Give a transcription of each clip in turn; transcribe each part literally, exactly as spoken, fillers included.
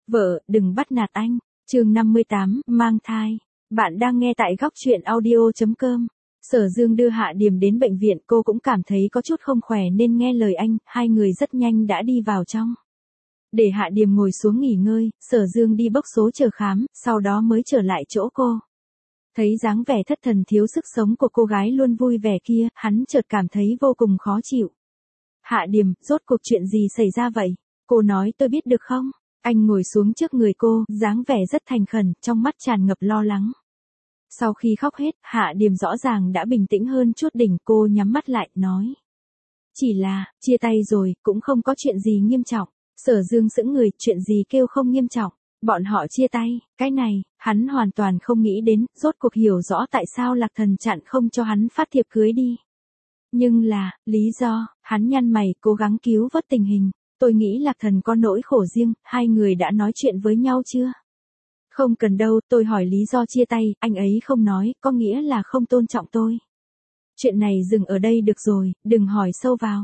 Vợ, đừng bắt nạt anh. Chương năm mươi tám, mang thai. Bạn đang nghe tại góc truyện audio chấm com. Sở Dương đưa Hạ Điềm đến bệnh viện, cô cũng cảm thấy có chút không khỏe nên nghe lời anh, hai người rất nhanh đã đi vào trong. Để Hạ Điềm ngồi xuống nghỉ ngơi, Sở Dương đi bốc số chờ khám, sau đó mới trở lại chỗ cô. Thấy dáng vẻ thất thần thiếu sức sống của cô gái luôn vui vẻ kia, hắn chợt cảm thấy vô cùng khó chịu. Hạ Điềm, rốt cuộc chuyện gì xảy ra vậy? Cô nói tôi biết được không? Anh ngồi xuống trước người cô, dáng vẻ rất thành khẩn, trong mắt tràn ngập lo lắng. Sau khi khóc hết, Hạ Điềm rõ ràng đã bình tĩnh hơn chút đỉnh, cô nhắm mắt lại, nói. Chỉ là, chia tay rồi, cũng không có chuyện gì nghiêm trọng. Sở Dương sững người, chuyện gì kêu không nghiêm trọng. Bọn họ chia tay, cái này, hắn hoàn toàn không nghĩ đến, rốt cuộc hiểu rõ tại sao Lạc Thần chặn không cho hắn phát thiệp cưới đi. Nhưng là, lý do, hắn nhăn mày, cố gắng cứu vớt tình hình. Tôi nghĩ Lạc Thần có nỗi khổ riêng, hai người đã nói chuyện với nhau chưa? Không cần đâu, tôi hỏi lý do chia tay, anh ấy không nói, có nghĩa là không tôn trọng tôi. Chuyện này dừng ở đây được rồi, đừng hỏi sâu vào.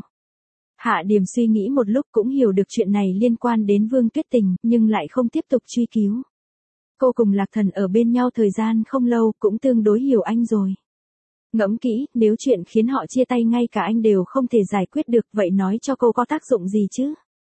Hạ Điềm suy nghĩ một lúc cũng hiểu được chuyện này liên quan đến Vương Tuyết Tình, nhưng lại không tiếp tục truy cứu. Cô cùng Lạc Thần ở bên nhau thời gian không lâu, cũng tương đối hiểu anh rồi. Ngẫm kỹ, nếu chuyện khiến họ chia tay ngay cả anh đều không thể giải quyết được, vậy nói cho cô có tác dụng gì chứ?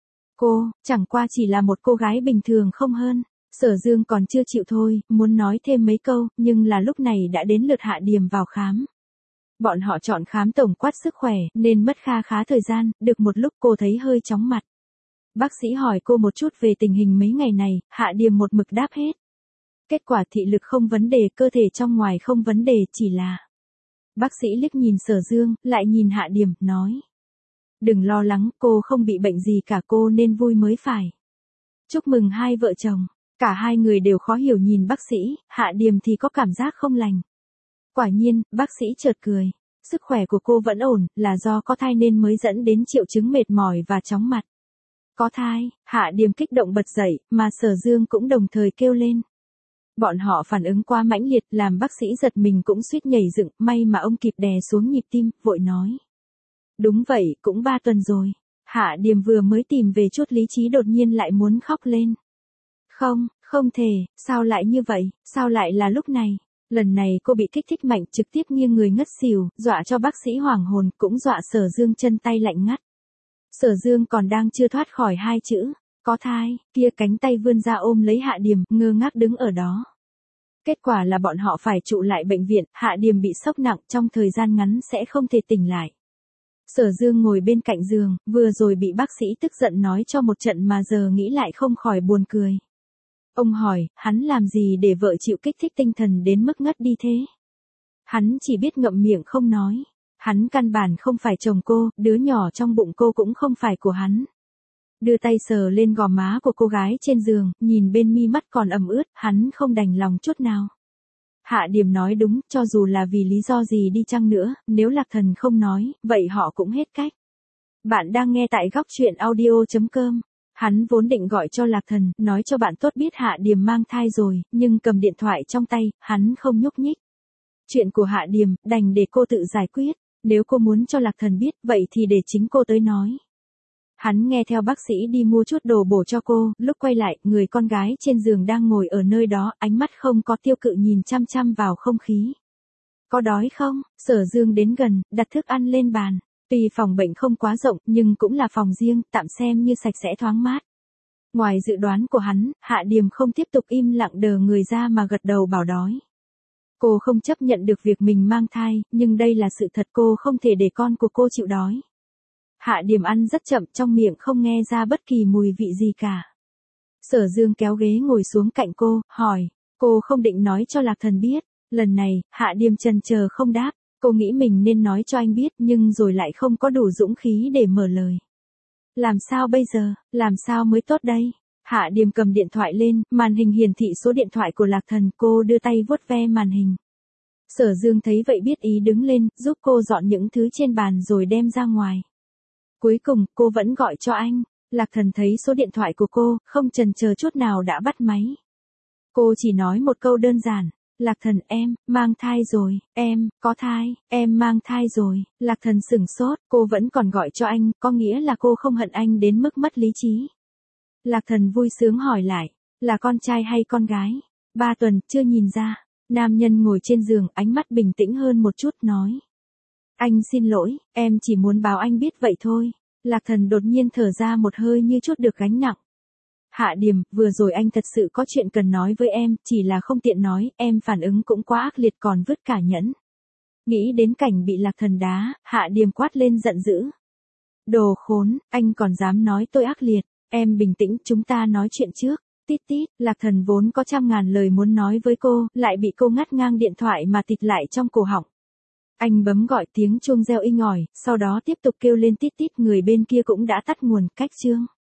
Cô, chẳng qua chỉ là một cô gái bình thường không hơn. Sở Dương còn chưa chịu thôi, muốn nói thêm mấy câu, nhưng là lúc này đã đến lượt Hạ Điềm vào khám. Bọn họ chọn khám tổng quát sức khỏe, nên mất kha khá thời gian, được một lúc cô thấy hơi chóng mặt. Bác sĩ hỏi cô một chút về tình hình mấy ngày này, Hạ Điềm một mực đáp hết. Kết quả thị lực không vấn đề, cơ thể trong ngoài không vấn đề, chỉ là... Bác sĩ liếc nhìn Sở Dương, lại nhìn Hạ Điềm, nói. Đừng lo lắng, cô không bị bệnh gì cả, cô nên vui mới phải. Chúc mừng hai vợ chồng. Cả hai người đều khó hiểu nhìn bác sĩ, Hạ Điềm thì có cảm giác không lành. Quả nhiên, bác sĩ chợt cười. Sức khỏe của cô vẫn ổn, là do có thai nên mới dẫn đến triệu chứng mệt mỏi và chóng mặt. Có thai, Hạ Điềm kích động bật dậy, mà Sở Dương cũng đồng thời kêu lên. Bọn họ phản ứng quá mãnh liệt, làm bác sĩ giật mình cũng suýt nhảy dựng, may mà ông kịp đè xuống nhịp tim, vội nói. Đúng vậy, cũng ba tuần rồi. Hạ Điềm vừa mới tìm về chút lý trí đột nhiên lại muốn khóc lên. Không, không thể, sao lại như vậy, sao lại là lúc này? Lần này cô bị kích thích mạnh, trực tiếp nghiêng người ngất xỉu, dọa cho bác sĩ hoảng hồn, cũng dọa Sở Dương chân tay lạnh ngắt. Sở Dương còn đang chưa thoát khỏi hai chữ, có thai, kia cánh tay vươn ra ôm lấy Hạ Điềm, ngơ ngác đứng ở đó. Kết quả là bọn họ phải trụ lại bệnh viện, Hạ Điềm bị sốc nặng, trong thời gian ngắn sẽ không thể tỉnh lại. Sở Dương ngồi bên cạnh giường, vừa rồi bị bác sĩ tức giận nói cho một trận mà giờ nghĩ lại không khỏi buồn cười. Ông hỏi, hắn làm gì để vợ chịu kích thích tinh thần đến mức ngất đi thế? Hắn chỉ biết ngậm miệng không nói. Hắn căn bản không phải chồng cô, đứa nhỏ trong bụng cô cũng không phải của hắn. Đưa tay sờ lên gò má của cô gái trên giường, nhìn bên mi mắt còn ẩm ướt, hắn không đành lòng chút nào. Hạ Điềm nói đúng, cho dù là vì lý do gì đi chăng nữa, nếu Lạc Thần không nói, vậy họ cũng hết cách. Bạn đang nghe tại góc truyện audio chấm com. Hắn vốn định gọi cho Lạc Thần, nói cho bạn tốt biết Hạ Điềm mang thai rồi, nhưng cầm điện thoại trong tay, hắn không nhúc nhích. Chuyện của Hạ Điềm, đành để cô tự giải quyết, nếu cô muốn cho Lạc Thần biết, vậy thì để chính cô tới nói. Hắn nghe theo bác sĩ đi mua chút đồ bổ cho cô, lúc quay lại, người con gái trên giường đang ngồi ở nơi đó, ánh mắt không có tiêu cự nhìn chăm chăm vào không khí. Có đói không? Sở Dương đến gần, đặt thức ăn lên bàn. Tuy phòng bệnh không quá rộng, nhưng cũng là phòng riêng, tạm xem như sạch sẽ thoáng mát. Ngoài dự đoán của hắn, Hạ Điềm không tiếp tục im lặng đờ người ra mà gật đầu bảo đói. Cô không chấp nhận được việc mình mang thai, nhưng đây là sự thật, cô không thể để con của cô chịu đói. Hạ Điềm ăn rất chậm, trong miệng không nghe ra bất kỳ mùi vị gì cả. Sở Dương kéo ghế ngồi xuống cạnh cô, hỏi, cô không định nói cho Lạc Thần biết. Lần này, Hạ Điềm chần chờ không đáp. Cô nghĩ mình nên nói cho anh biết, nhưng rồi lại không có đủ dũng khí để mở lời. Làm sao bây giờ, làm sao mới tốt đây? Hạ Điềm cầm điện thoại lên, màn hình hiển thị số điện thoại của Lạc Thần, cô đưa tay vuốt ve màn hình. Sở Dương thấy vậy biết ý đứng lên, giúp cô dọn những thứ trên bàn rồi đem ra ngoài. Cuối cùng, cô vẫn gọi cho anh. Lạc Thần thấy số điện thoại của cô, không chần chờ chút nào đã bắt máy. Cô chỉ nói một câu đơn giản. Lạc Thần, em, mang thai rồi, em, có thai, em mang thai rồi. Lạc Thần sửng sốt, cô vẫn còn gọi cho anh, có nghĩa là cô không hận anh đến mức mất lý trí. Lạc Thần vui sướng hỏi lại, Là con trai hay con gái? Ba tuần, chưa nhìn ra. Nam nhân ngồi trên giường, ánh mắt bình tĩnh hơn một chút, nói. Anh xin lỗi, em chỉ muốn báo anh biết vậy thôi. Lạc Thần đột nhiên thở ra một hơi như chút được gánh nặng. Hạ Điềm, vừa rồi anh thật sự có chuyện cần nói với em, chỉ là không tiện nói, em phản ứng cũng quá ác liệt còn vứt cả nhẫn. Nghĩ đến cảnh bị Lạc Thần đá, Hạ Điềm quát lên giận dữ. Đồ khốn, anh còn dám nói tôi ác liệt, em bình tĩnh, chúng ta nói chuyện trước. Tít tít, Lạc Thần vốn có trăm ngàn lời muốn nói với cô, lại bị cô ngắt ngang điện thoại mà tịt lại trong cổ họng. Anh bấm gọi, tiếng chuông reo inh ỏi, sau đó tiếp tục kêu lên tít tít, người bên kia cũng đã tắt nguồn, cách chương.